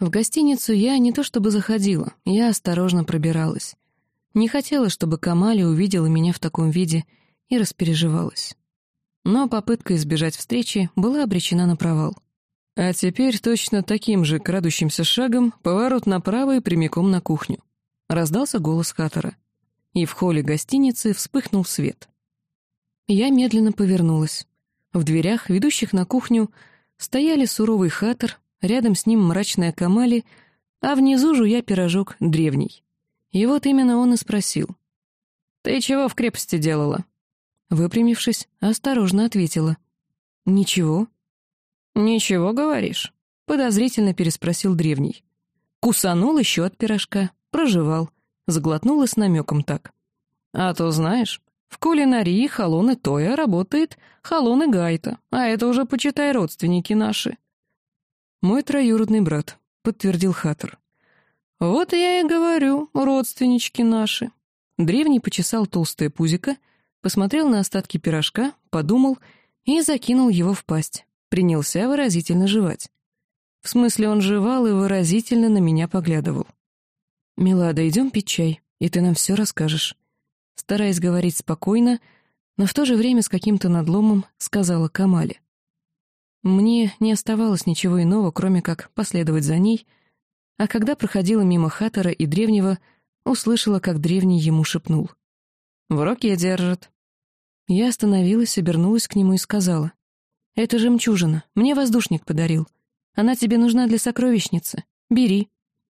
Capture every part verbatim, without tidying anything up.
В гостиницу я не то чтобы заходила, я осторожно пробиралась. Не хотела, чтобы Камали увидела меня в таком виде и распереживалась. Но попытка избежать встречи была обречена на провал. А теперь точно таким же крадущимся шагом поворот направо и прямиком на кухню. Раздался голос Хаттера. И в холле гостиницы вспыхнул свет. Я медленно повернулась. В дверях, ведущих на кухню, стояли суровый Хаттер, рядом с ним мрачная Камали, а внизу жуя пирожок древний. И вот именно он и спросил. «Ты чего в крепости делала?» Выпрямившись, осторожно ответила. «Ничего». «Ничего, говоришь?» — подозрительно переспросил древний. Кусанул еще от пирожка, прожевал, заглотнул и с намеком так. «А то знаешь, в кулинарии Халон и Тоя работает Халон и Гайта, а это уже, почитай, родственники наши». «Мой троюродный брат», — подтвердил Хаттер. «Вот я и говорю, родственнички наши». Древний почесал толстое пузико, посмотрел на остатки пирожка, подумал и закинул его в пасть. Принялся выразительно жевать. В смысле, он жевал и выразительно на меня поглядывал. «Милада, идем пить чай, и ты нам все расскажешь». Стараясь говорить спокойно, но в то же время с каким-то надломом, сказала Камали. Мне не оставалось ничего иного, кроме как последовать за ней, а когда проходила мимо Хаттера и древнего, услышала, как древний ему шепнул. «В руке держит». Я остановилась, обернулась к нему и сказала. «Это жемчужина, мне воздушник подарил. Она тебе нужна для сокровищницы. Бери».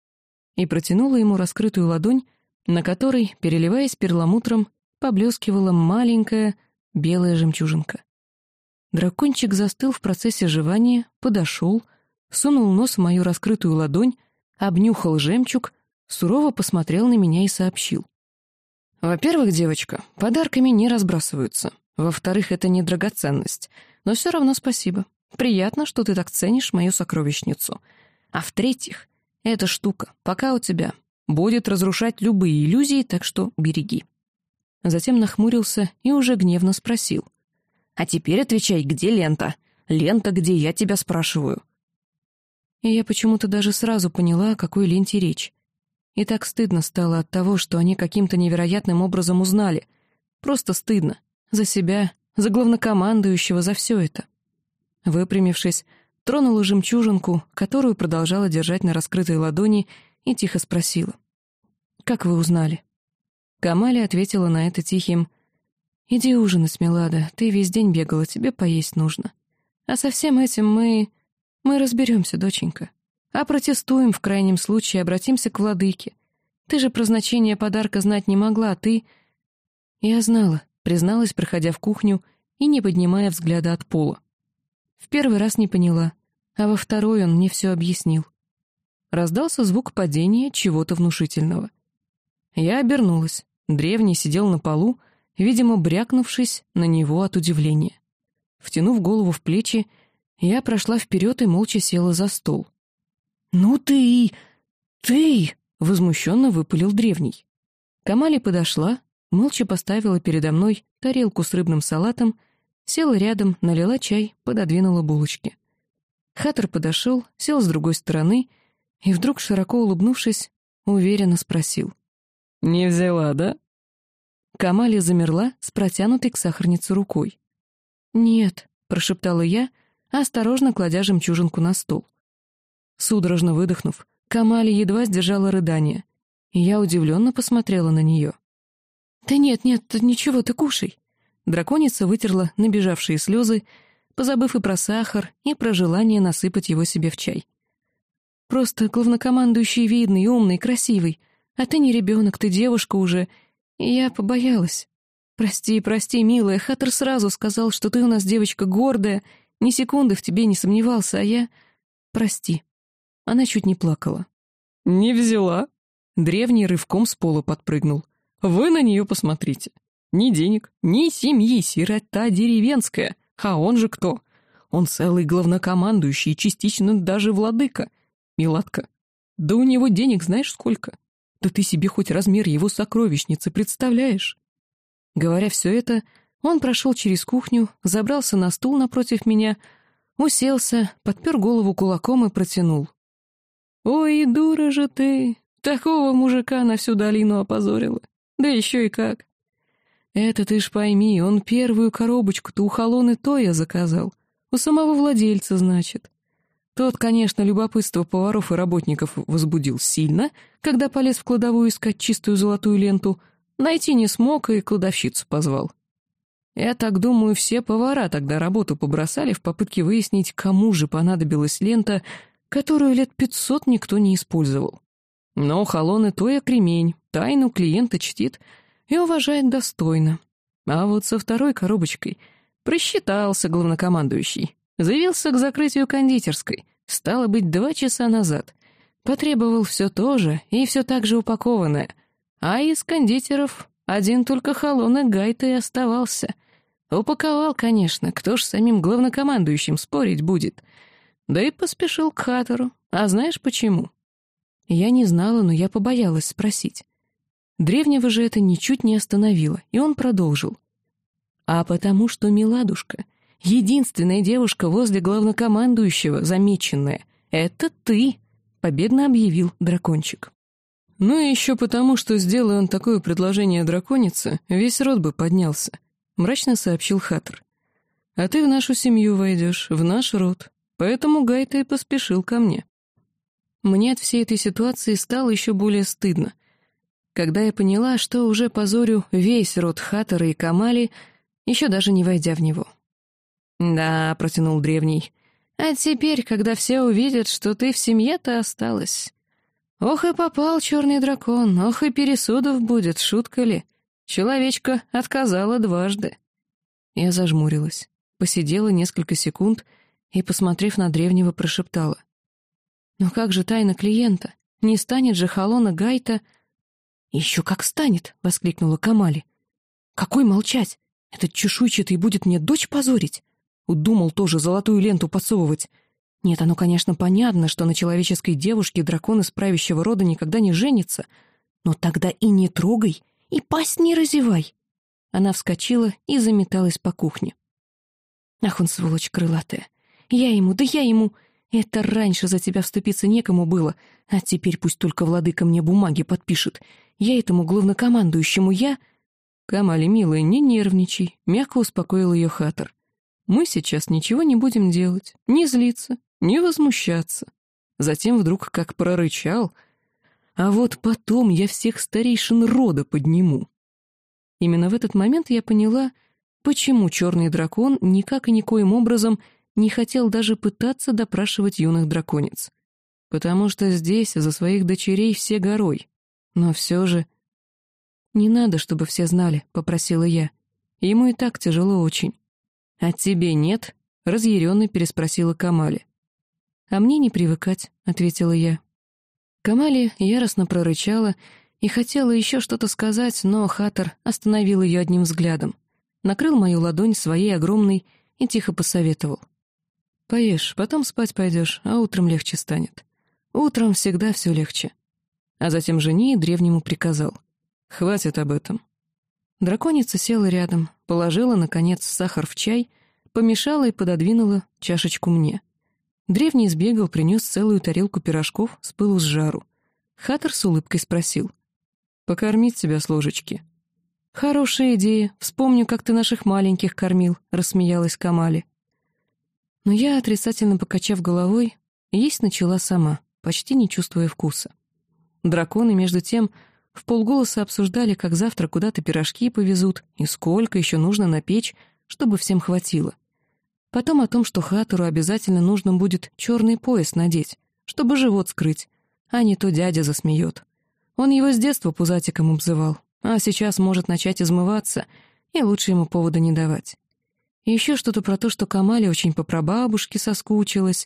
И протянула ему раскрытую ладонь, на которой, переливаясь перламутром, поблескивала маленькая белая жемчужинка. Дракончик застыл в процессе жевания, подошел, сунул нос в мою раскрытую ладонь, обнюхал жемчуг, сурово посмотрел на меня и сообщил. «Во-первых, девочка, подарками не разбрасываются. Во-вторых, это не драгоценность. Но все равно спасибо. Приятно, что ты так ценишь мою сокровищницу. А в-третьих, эта штука, пока у тебя, будет разрушать любые иллюзии, так что береги». Затем нахмурился и уже гневно спросил. «А теперь отвечай, где лента? Лента, где я тебя спрашиваю?» И я почему-то даже сразу поняла, о какой ленте речь. И так стыдно стало от того, что они каким-то невероятным образом узнали. Просто стыдно. За себя, за главнокомандующего, за все это. Выпрямившись, тронула жемчужинку, которую продолжала держать на раскрытой ладони, и тихо спросила. «Как вы узнали?» Камали ответила на это тихим. «Иди ужинать, Милада, ты весь день бегала, тебе поесть нужно. А со всем этим мы... мы разберемся, доченька. А протестуем, в крайнем случае, обратимся к владыке. Ты же про значение подарка знать не могла, ты...» «Я знала», — призналась, проходя в кухню и не поднимая взгляда от пола. В первый раз не поняла, а во второй он мне все объяснил. Раздался звук падения чего-то внушительного. Я обернулась. Древний сидел на полу, видимо, брякнувшись на него от удивления. Втянув голову в плечи, я прошла вперед и молча села за стол. «Ну ты... ты...» — возмущенно выпалил древний. Камали подошла, молча поставила передо мной тарелку с рыбным салатом, села рядом, налила чай, пододвинула булочки. Хаттер подошел, сел с другой стороны и вдруг, широко улыбнувшись, уверенно спросил. «Не взяла, да?» Камали замерла с протянутой к сахарнице рукой. «Нет», — прошептала я, осторожно кладя жемчужинку на стол. Судорожно выдохнув, Камали едва сдержала рыдание, и я удивленно посмотрела на нее. «Да нет, нет, ничего, ты кушай». Драконица вытерла набежавшие слезы, позабыв и про сахар, и про желание насыпать его себе в чай. «Просто главнокомандующий видный, умный, красивый, а ты не ребенок, ты девушка уже, и я побоялась. Прости, прости, милая, Хаттер сразу сказал, что ты у нас девочка гордая, ни секунды в тебе не сомневался, а я... Прости». Она чуть не плакала. «Не взяла?» Древний рывком с пола подпрыгнул. «Вы на нее посмотрите. Ни денег, ни семьи, сирота деревенская. А он же кто? Он целый главнокомандующий, частично даже владыка. Милатка, да у него денег знаешь сколько? Да ты себе хоть размер его сокровищницы представляешь?» Говоря все это, он прошел через кухню, забрался на стул напротив меня, уселся, подпер голову кулаком и протянул. «Ой, и дура же ты! Такого мужика на всю долину опозорила. Да еще и как!» «Это ты ж пойми, он первую коробочку-то у Халоны Тоя заказал. У самого владельца, значит. Тот, конечно, любопытство поваров и работников возбудил сильно, когда полез в кладовую искать чистую золотую ленту, найти не смог и кладовщицу позвал. Я так думаю, все повара тогда работу побросали в попытке выяснить, кому же понадобилась лента, которую лет пятьсот никто не использовал. Но Халоны Тоя кремень, тайну клиента чтит и уважает достойно. А вот со второй коробочкой просчитался главнокомандующий. Заявился к закрытию кондитерской, стало быть, два часа назад. Потребовал все то же и все так же упакованное. А из кондитеров один только Халона Гайта и оставался. Упаковал, конечно, кто ж с самим главнокомандующим спорить будет. Да и поспешил к Хаттеру. А знаешь почему? Я не знала, но я побоялась спросить. Древнего же это ничуть не остановило, и он продолжил. А потому что Миладушка, единственная девушка возле главнокомандующего, замеченная, это ты, победно объявил дракончик. Ну и еще потому, что, сделая он такое предложение драконице, весь род бы поднялся, мрачно сообщил Хаттер. А ты в нашу семью войдешь, в наш род, поэтому Гайта и поспешил ко мне. Мне от всей этой ситуации стало еще более стыдно. Когда я поняла, что уже позорю весь род Хаттера и Камали, еще даже не войдя в него. «Да», — протянул древний, — «а теперь, когда все увидят, что ты в семье-то осталась. Ох и попал черный дракон, ох и пересудов будет, шутка ли? Человечка отказала дважды». Я зажмурилась, посидела несколько секунд и, посмотрев на древнего, прошептала. «Но как же тайна клиента? Не станет же Халона Гайта...» «Еще как станет!» — воскликнула Камали. «Какой молчать? Этот чешуйчатый будет мне дочь позорить? Удумал тоже золотую ленту подсовывать. Нет, оно, конечно, понятно, что на человеческой девушке дракон из правящего рода никогда не женится, но тогда и не трогай, и пасть не разевай». Она вскочила и заметалась по кухне. «Ах он, сволочь крылатая! Я ему, да я ему! Это раньше за тебя вступиться некому было, а теперь пусть только владыка мне бумаги подпишет. Я этому главнокомандующему, я...» «Камали, милая, не нервничай», — мягко успокоил ее Хаттер. «Мы сейчас ничего не будем делать, не злиться, не возмущаться». Затем вдруг как прорычал: «А вот потом я всех старейшин рода подниму». Именно в этот момент я поняла, почему черный дракон никак и никоим образом не хотел даже пытаться допрашивать юных драконец. Потому что здесь за своих дочерей все горой. Но все же... «Не надо, чтобы все знали», — попросила я. «Ему и так тяжело очень». «А тебе нет?» — разъяренно переспросила Камали. «А мне не привыкать», — ответила я. Камали яростно прорычала и хотела еще что-то сказать, но Хаттер остановил ее одним взглядом, накрыл мою ладонь своей огромной и тихо посоветовал. «Поешь, потом спать пойдешь, а утром легче станет. Утром всегда все легче». А затем жени древнему приказал. «Хватит об этом». Драконица села рядом, положила, наконец, сахар в чай, помешала и пододвинула чашечку мне. Древний сбегал, принес целую тарелку пирожков с пылу с жару. Хаттер с улыбкой спросил. «Покормить тебя с ложечки?» «Хорошая идея. Вспомню, как ты наших маленьких кормил», — рассмеялась Камали. Но я, отрицательно покачав головой, есть начала сама, почти не чувствуя вкуса. Драконы, между тем, вполголоса обсуждали, как завтра куда-то пирожки повезут и сколько еще нужно напечь, чтобы всем хватило. Потом о том, что Хаттеру обязательно нужно будет черный пояс надеть, чтобы живот скрыть, а не то дядя засмеет. Он его с детства пузатиком обзывал, а сейчас может начать измываться, и лучше ему повода не давать. И еще что-то про то, что Камали очень по прабабушке соскучилась,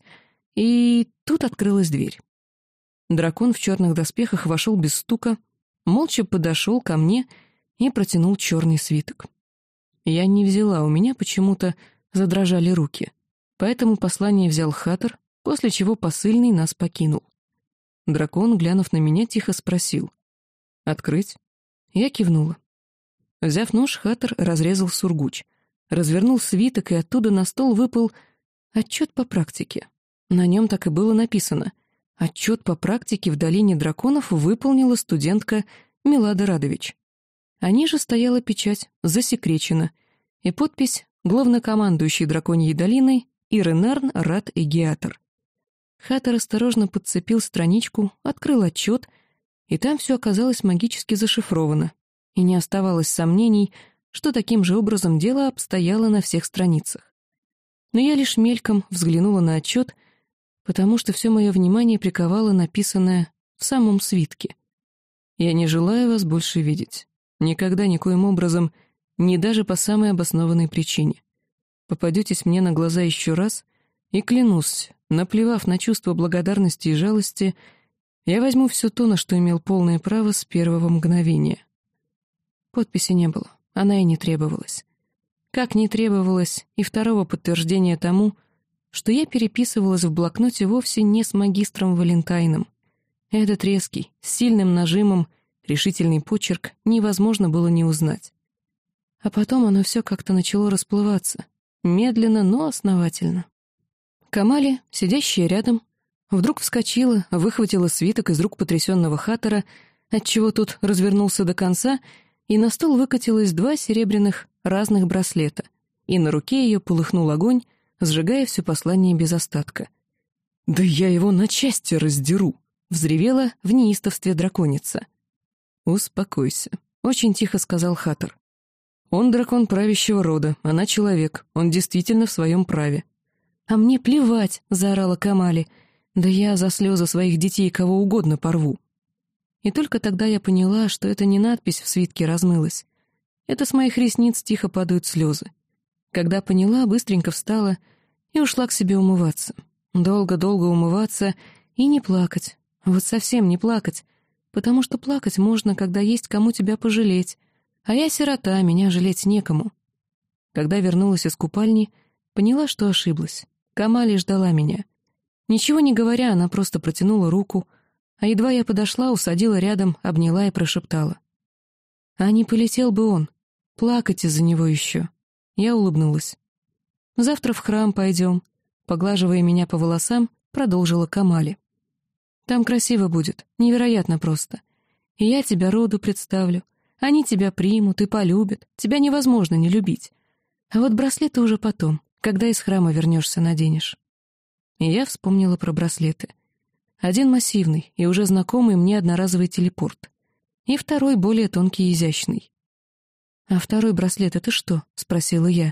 и тут открылась дверь. Дракон в черных доспехах вошел без стука, молча подошел ко мне и протянул черный свиток. Я не взяла, у меня почему-то задрожали руки, поэтому послание взял Хаттер, после чего посыльный нас покинул. Дракон, глянув на меня, тихо спросил. «Открыть?» Я кивнула. Взяв нож, Хаттер разрезал сургуч, развернул свиток, и оттуда на стол выпал отчет по практике. На нем так и было написано: Отчет по практике в долине драконов выполнила студентка Милада Радович. А ниже стояла печать «Засекречено» и подпись «Главнокомандующий драконьей долиной Иренарн Рад Эгиатор». Хаттер осторожно подцепил страничку, открыл отчет, и там все оказалось магически зашифровано, и не оставалось сомнений, что таким же образом дело обстояло на всех страницах. Но я лишь мельком взглянула на отчет, потому что все мое внимание приковало написанное в самом свитке. «Я не желаю вас больше видеть. Никогда, никоим образом, ни даже по самой обоснованной причине. Попадетесь мне на глаза еще раз, и клянусь, наплевав на чувство благодарности и жалости, я возьму все то, на что имел полное право с первого мгновения». Подписи не было, она и не требовалась. Как не требовалось и второго подтверждения тому, что я переписывалась в блокноте вовсе не с магистром Валентайном. Этот резкий, с сильным нажимом, решительный почерк невозможно было не узнать. А потом оно все как-то начало расплываться, медленно, но основательно. Камали, сидящая рядом, вдруг вскочила, выхватила свиток из рук потрясенного Хаттера, отчего тот развернулся до конца, и на стол выкатилось два серебряных разных браслета, и на руке ее полыхнул огонь, сжигая все послание без остатка. «Да я его на части раздеру!» — взревела в неистовстве драконица. «Успокойся», — очень тихо сказал Хаттер. «Он дракон правящего рода, она человек, он действительно в своем праве». «А мне плевать», — заорала Камали. «Да я за слезы своих детей кого угодно порву». И только тогда я поняла, что это не надпись в свитке размылась. Это с моих ресниц тихо падают слезы. Когда поняла, быстренько встала и ушла к себе умываться. Долго-долго умываться и не плакать. Вот совсем не плакать, потому что плакать можно, когда есть кому тебя пожалеть. А я сирота, меня жалеть некому. Когда вернулась из купальни, поняла, что ошиблась. Камали ждала меня. Ничего не говоря, она просто протянула руку, а едва я подошла, усадила рядом, обняла и прошептала. «А не полетел бы он. Плакать из-за него еще». Я улыбнулась. «Завтра в храм пойдем», — поглаживая меня по волосам, продолжила Камали. «Там красиво будет, невероятно просто. И я тебя роду представлю. Они тебя примут и полюбят, тебя невозможно не любить. А вот браслеты уже потом, когда из храма вернешься, наденешь». И я вспомнила про браслеты. Один массивный и уже знакомый мне одноразовый телепорт. И второй более тонкий и изящный. «А второй браслет — это что?» — спросила я.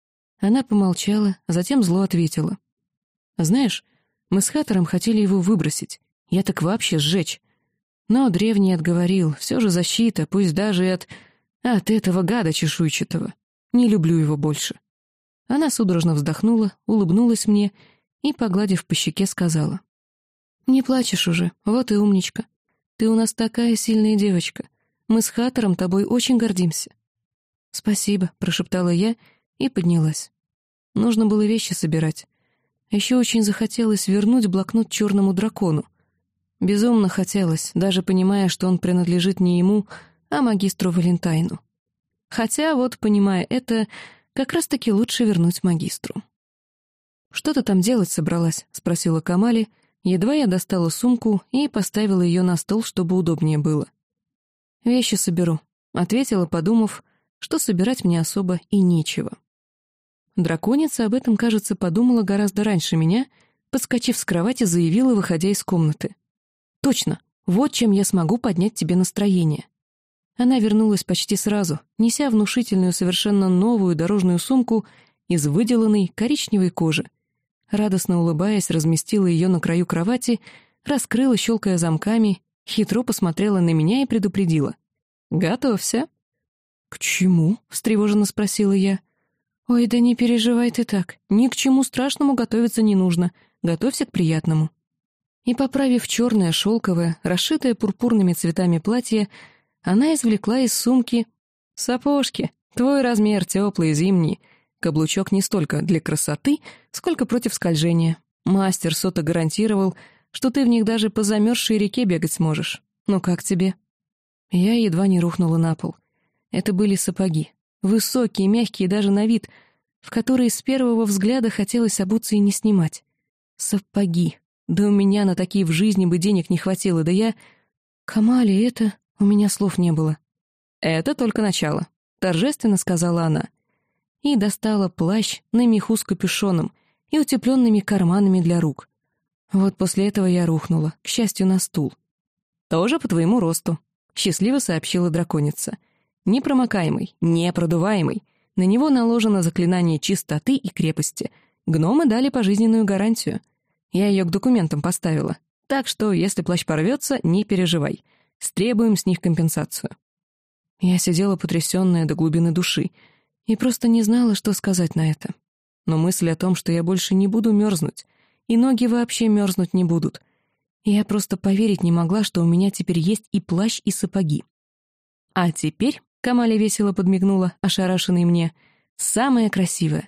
Она помолчала, а затем зло ответила. «Знаешь, мы с Хаттером хотели его выбросить. Я так вообще сжечь. Но древний отговорил, все же защита, пусть даже и от... от этого гада чешуйчатого. Не люблю его больше». Она судорожно вздохнула, улыбнулась мне и, погладив по щеке, сказала. «Не плачешь уже, вот и умничка. Ты у нас такая сильная девочка. Мы с Хаттером тобой очень гордимся». «Спасибо», — прошептала я и поднялась. Нужно было вещи собирать. Еще очень захотелось вернуть блокнот черному дракону. Безумно хотелось, даже понимая, что он принадлежит не ему, а магистру Валентайну. Хотя вот, понимая это, как раз-таки лучше вернуть магистру. «Что ты там делать собралась?» — спросила Камали. Едва я достала сумку и поставила ее на стол, чтобы удобнее было. «Вещи соберу», — ответила, подумав, что собирать мне особо и нечего. Драконица об этом, кажется, подумала гораздо раньше меня, подскочив с кровати, заявила, выходя из комнаты. «Точно, вот чем я смогу поднять тебе настроение». Она вернулась почти сразу, неся внушительную, совершенно новую дорожную сумку из выделанной коричневой кожи. Радостно улыбаясь, разместила ее на краю кровати, раскрыла, щелкая замками, хитро посмотрела на меня и предупредила. «Готовься». «К чему?» — встревоженно спросила я. «Ой, да не переживай ты так. Ни к чему страшному готовиться не нужно. Готовься к приятному». И, поправив черное, шелковое, расшитое пурпурными цветами платье, она извлекла из сумки сапожки, твой размер, теплый, зимний. Каблучок не столько для красоты, сколько против скольжения. Мастер Сота гарантировал, что ты в них даже по замерзшей реке бегать сможешь. Ну как тебе?» Я едва не рухнула на пол. Это были сапоги. Высокие, мягкие даже на вид, в которые с первого взгляда хотелось обуться и не снимать. Сапоги. Да у меня на такие в жизни бы денег не хватило, да я... Камали, это... У меня слов не было. «Это только начало», — торжественно сказала она. И достала плащ на меху с капюшоном и утепленными карманами для рук. Вот после этого я рухнула, к счастью, на стул. «Тоже по твоему росту», — счастливо сообщила драконица. «Непромокаемый, непродуваемый. На него наложено заклинание чистоты и крепости. Гномы дали пожизненную гарантию. Я ее к документам поставила. Так что, если плащ порвется, не переживай. Стребуем с них компенсацию». Я сидела потрясенная до глубины души и просто не знала, что сказать на это. Но мысль о том, что я больше не буду мерзнуть, и ноги вообще мерзнуть не будут, я просто поверить не могла, что у меня теперь есть и плащ, и сапоги. «А теперь», — Камали весело подмигнула, ошарашенной мне, — «самое красивое».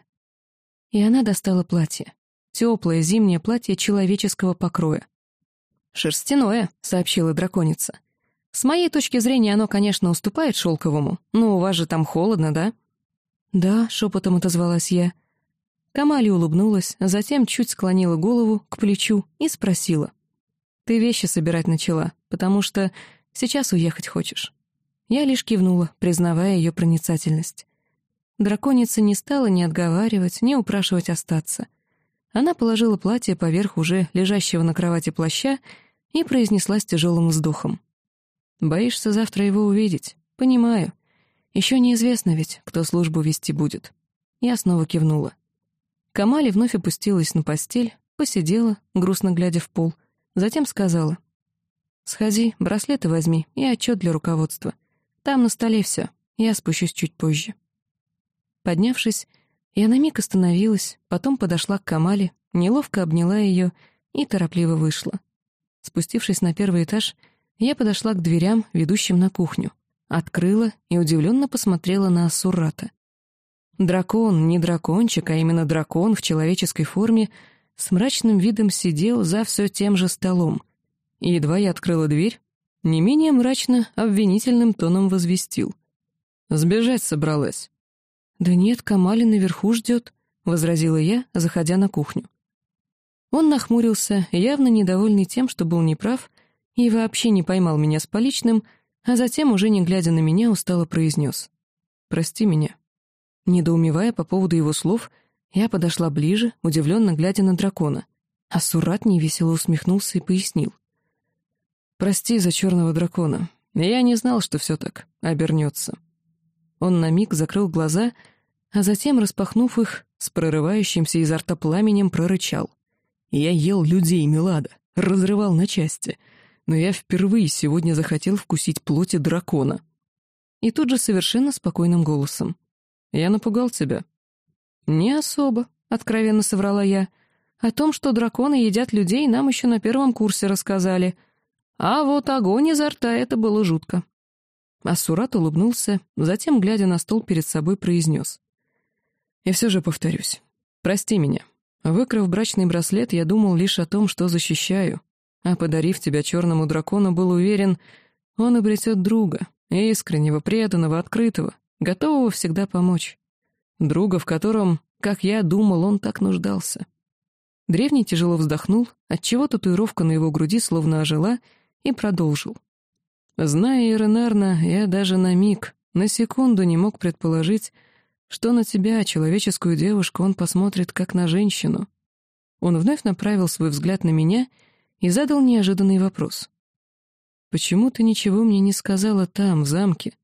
И она достала платье. Теплое зимнее платье человеческого покроя. «Шерстяное», — сообщила драконица. «С моей точки зрения оно, конечно, уступает шелковому, но у вас же там холодно, да?» «Да», — шепотом отозвалась я. Камали улыбнулась, а затем чуть склонила голову к плечу и спросила. «Ты вещи собирать начала, потому что сейчас уехать хочешь?» Я лишь кивнула, признавая ее проницательность. Драконица не стала ни отговаривать, ни упрашивать остаться. Она положила платье поверх уже лежащего на кровати плаща и произнесла с тяжелым вздохом. «Боишься завтра его увидеть? Понимаю. Еще неизвестно ведь, кто службу вести будет». Я снова кивнула. Камали вновь опустилась на постель, посидела, грустно глядя в пол, затем сказала. «Сходи, браслеты возьми и отчет для руководства. Там на столе все, я спущусь чуть позже». Поднявшись, я на миг остановилась, потом подошла к Камали, неловко обняла ее и торопливо вышла. Спустившись на первый этаж, я подошла к дверям, ведущим на кухню, открыла и удивленно посмотрела на Ассурата. Дракон, не дракончик, а именно дракон в человеческой форме, с мрачным видом сидел за все тем же столом. И едва я открыла дверь, не менее мрачно, обвинительным тоном возвестил. «Сбежать собралась». «Да нет, Камали наверху ждет», — возразила я, заходя на кухню. Он нахмурился, явно недовольный тем, что был неправ, и вообще не поймал меня с поличным, а затем, уже не глядя на меня, устало произнес. «Прости меня». Недоумевая по поводу его слов, я подошла ближе, удивленно глядя на дракона. Ассурат невесело усмехнулся и пояснил. «Прости за черного дракона. Я не знал, что все так обернется». Он на миг закрыл глаза, а затем, распахнув их, с прорывающимся изо рта пламенем прорычал. «Я ел людей, Милада, разрывал на части, но я впервые сегодня захотел вкусить плоти дракона». И тут же совершенно спокойным голосом. «Я напугал тебя?» «Не особо», — откровенно соврала я. «О том, что драконы едят людей, нам еще на первом курсе рассказали. А вот огонь изо рта — это было жутко». Ассурат улыбнулся, затем, глядя на стол перед собой, произнес. «И все же повторюсь. Прости меня. Выкрав брачный браслет, я думал лишь о том, что защищаю, а подарив тебя черному дракону, был уверен, он обретет друга, искреннего, преданного, открытого, готового всегда помочь. Друга, в котором, как я думал, он так нуждался». Древний тяжело вздохнул, отчего татуировка на его груди словно ожила, и продолжил. «Зная Иренарна, я даже на миг, на секунду не мог предположить, что на тебя, человеческую девушку, он посмотрит как на женщину». Он вновь направил свой взгляд на меня и задал неожиданный вопрос. «Почему ты ничего мне не сказала там, в замке?»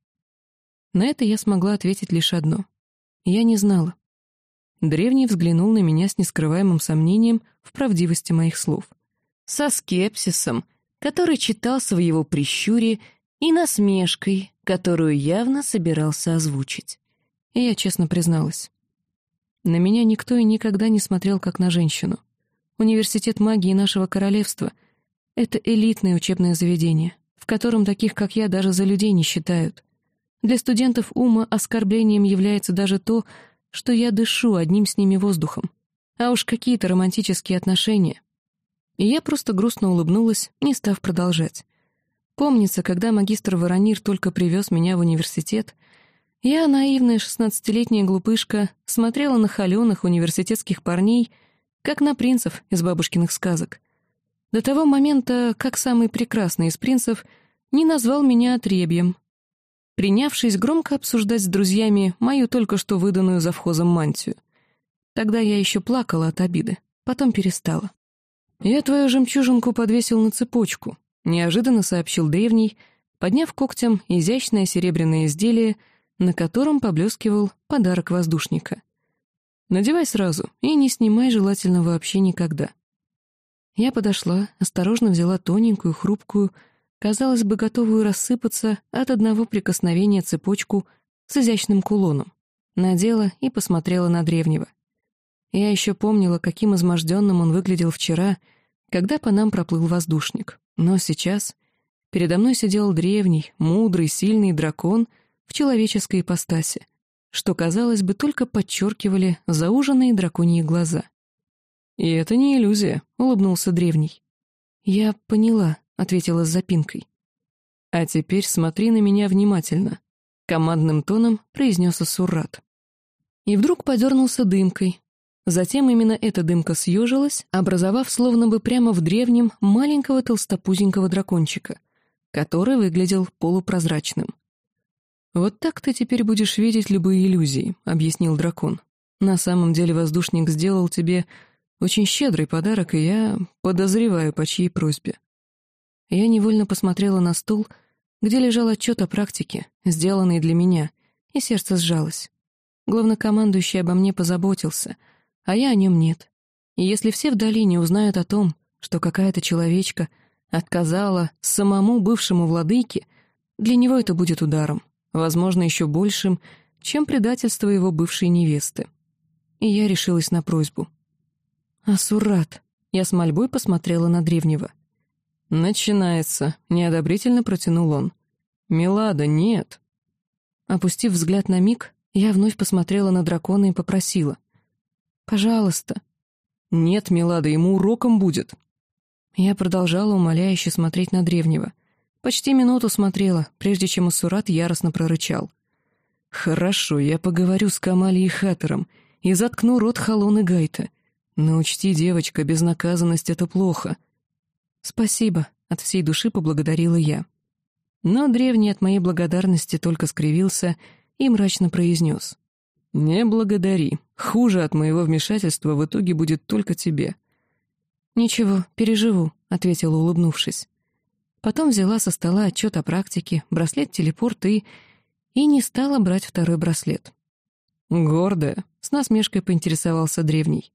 На это я смогла ответить лишь одно. Я не знала. Древний взглянул на меня с нескрываемым сомнением в правдивости моих слов. Со скепсисом, который читался в его прищуре, и насмешкой, которую явно собирался озвучить. И я честно призналась. На меня никто и никогда не смотрел как на женщину. Университет магии нашего королевства — это элитное учебное заведение, в котором таких, как я, даже за людей не считают. Для студентов ума оскорблением является даже то, что я дышу одним с ними воздухом. А уж какие-то романтические отношения. И я просто грустно улыбнулась, не став продолжать. Помнится, когда магистр Воронир только привез меня в университет, я, наивная шестнадцатилетняя глупышка, смотрела на холеных университетских парней, как на принцев из бабушкиных сказок. до того момента, как самый прекрасный из принцев не назвал меня отребьем, принявшись громко обсуждать с друзьями мою только что выданную завхозом мантию. Тогда я еще плакала от обиды, потом перестала. «Я твою жемчужинку подвесил на цепочку», — неожиданно сообщил древний, подняв когтем изящное серебряное изделие, на котором поблескивал подарок воздушника. «Надевай сразу и не снимай желательно вообще никогда». Я подошла, осторожно взяла тоненькую, хрупкую, казалось бы, готовую рассыпаться от одного прикосновения цепочку с изящным кулоном, надела и посмотрела на древнего. Я еще помнила, каким изможденным он выглядел вчера, когда по нам проплыл воздушник, но сейчас передо мной сидел древний, мудрый, сильный дракон в человеческой ипостаси, что, казалось бы, только подчеркивали зауженные драконьи глаза. «И это не иллюзия», — улыбнулся древний. «Я поняла», — ответила с запинкой. «А теперь смотри на меня внимательно», — командным тоном произнес Ассуррат. И вдруг подернулся дымкой. Затем именно эта дымка съежилась, образовав словно бы прямо в древнем маленького толстопузенького дракончика, который выглядел полупрозрачным. «Вот так ты теперь будешь видеть любые иллюзии», — объяснил дракон. «На самом деле воздушник сделал тебе очень щедрый подарок, и я подозреваю, по чьей просьбе». Я невольно посмотрела на стол, где лежал отчет о практике, сделанный для меня, и сердце сжалось. Главнокомандующий обо мне позаботился, а я о нем нет. И если все в долине узнают о том, что какая-то человечка отказала самому бывшему владыке, для него это будет ударом, возможно, еще большим, чем предательство его бывшей невесты. И я решилась на просьбу. «Ассуррат», — я с мольбой посмотрела на древнего. «Начинается», — неодобрительно протянул он. «Милада, нет». Опустив взгляд на миг, я вновь посмотрела на дракона и попросила. «Пожалуйста». «Нет, Милада, ему уроком будет». Я продолжала умоляюще смотреть на древнего. Почти минуту смотрела, прежде чем Ассуррат яростно прорычал. «Хорошо, я поговорю с Камали и Хаттером и заткну рот Халон и Гайта. Но учти, девочка, безнаказанность — это плохо». «Спасибо», — от всей души поблагодарила я. Но древний от моей благодарности только скривился и мрачно произнес. «Не благодари. Хуже от моего вмешательства в итоге будет только тебе». «Ничего, переживу», — ответила, улыбнувшись. Потом взяла со стола отчет о практике, браслет-телепорт и... и не стала брать второй браслет. «Гордая», — с насмешкой поинтересовался древний.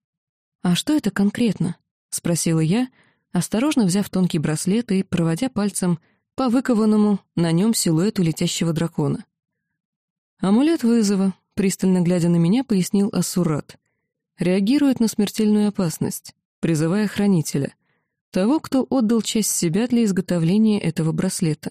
«А что это конкретно?» — спросила я, осторожно взяв тонкий браслет и проводя пальцем по выкованному на нем силуэту летящего дракона. «Амулет вызова», — пристально глядя на меня, пояснил Ассуррат. «Реагирует на смертельную опасность, призывая хранителя, того, кто отдал часть себя для изготовления этого браслета».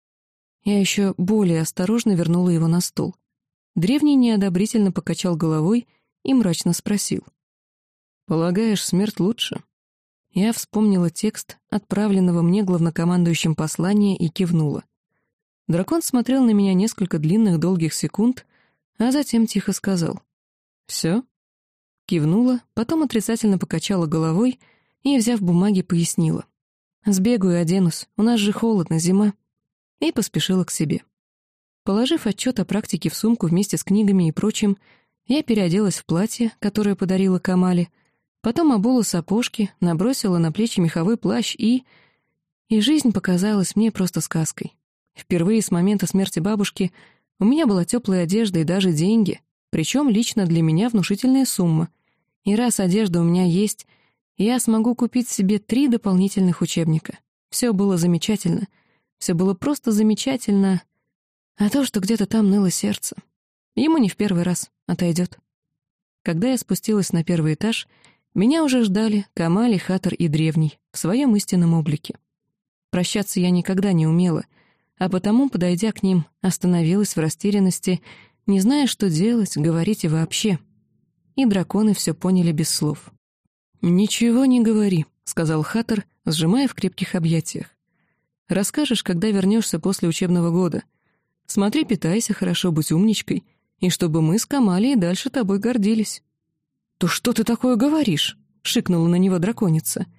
Я еще более осторожно вернула его на стол. Древний неодобрительно покачал головой и мрачно спросил. «Полагаешь, смерть лучше?» Я вспомнила текст, отправленного мне главнокомандующим послания, и кивнула. Дракон смотрел на меня несколько длинных долгих секунд, а затем тихо сказал. «Все?» Кивнула, потом отрицательно покачала головой и, взяв бумаги, пояснила. «Сбегаю и оденусь, у нас же холодно, зима». И поспешила к себе. Положив отчет о практике в сумку вместе с книгами и прочим, я переоделась в платье, которое подарила Камали, потом обула сапожки, набросила на плечи меховой плащ и... И жизнь показалась мне просто сказкой. Впервые с момента смерти бабушки у меня была теплая одежда и даже деньги, причем лично для меня внушительная сумма. И раз одежда у меня есть, я смогу купить себе три дополнительных учебника. Все было замечательно. Все было просто замечательно. А то, что где-то там ныло сердце, ему не в первый раз отойдет. Когда я спустилась на первый этаж, меня уже ждали Камали, Хаттер и Древний в своем истинном облике. Прощаться я никогда не умела, а потому, подойдя к ним, остановилась в растерянности, не зная, что делать, говорить и вообще. И драконы все поняли без слов. «Ничего не говори», — сказал Хаттер, сжимая в крепких объятиях. «Расскажешь, когда вернешься после учебного года. Смотри, питайся хорошо, будь умничкой, и чтобы мы с Камали и дальше тобой гордились». «То что ты такое говоришь?» — шикнула на него драконица.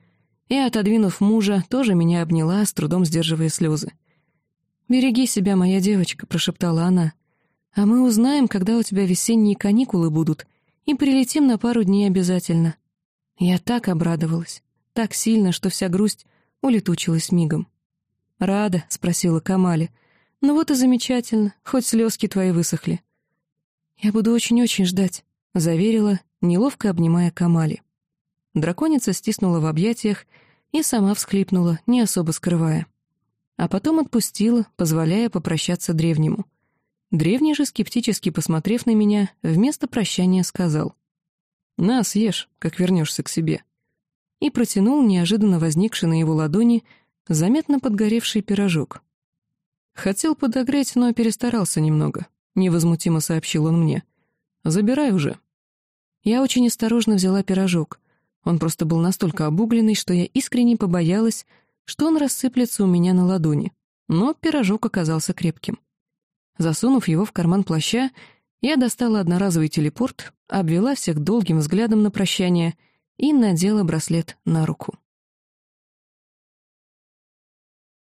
и, отодвинув мужа, тоже меня обняла, с трудом сдерживая слезы. «Береги себя, моя девочка», — прошептала она. «А мы узнаем, когда у тебя весенние каникулы будут, и прилетим на пару дней обязательно». Я так обрадовалась, так сильно, что вся грусть улетучилась мигом. «Рада?» — спросила Камали. «Ну вот и замечательно, хоть слезки твои высохли». «Я буду очень-очень ждать», — заверила, неловко обнимая Камали. Драконица стиснула в объятиях и сама всхлипнула, не особо скрывая. А потом отпустила, позволяя попрощаться древнему. Древний же, скептически посмотрев на меня, вместо прощания сказал: «На, съешь, как вернешься к себе», и протянул неожиданно возникший на его ладони заметно подгоревший пирожок. «Хотел подогреть, но перестарался немного», — невозмутимо сообщил он мне. «Забирай уже». Я очень осторожно взяла пирожок. Он просто был настолько обугленный, что я искренне побоялась, что он рассыплется у меня на ладони. Но пирожок оказался крепким. Засунув его в карман плаща, я достала одноразовый телепорт, обвела всех долгим взглядом на прощание и надела браслет на руку.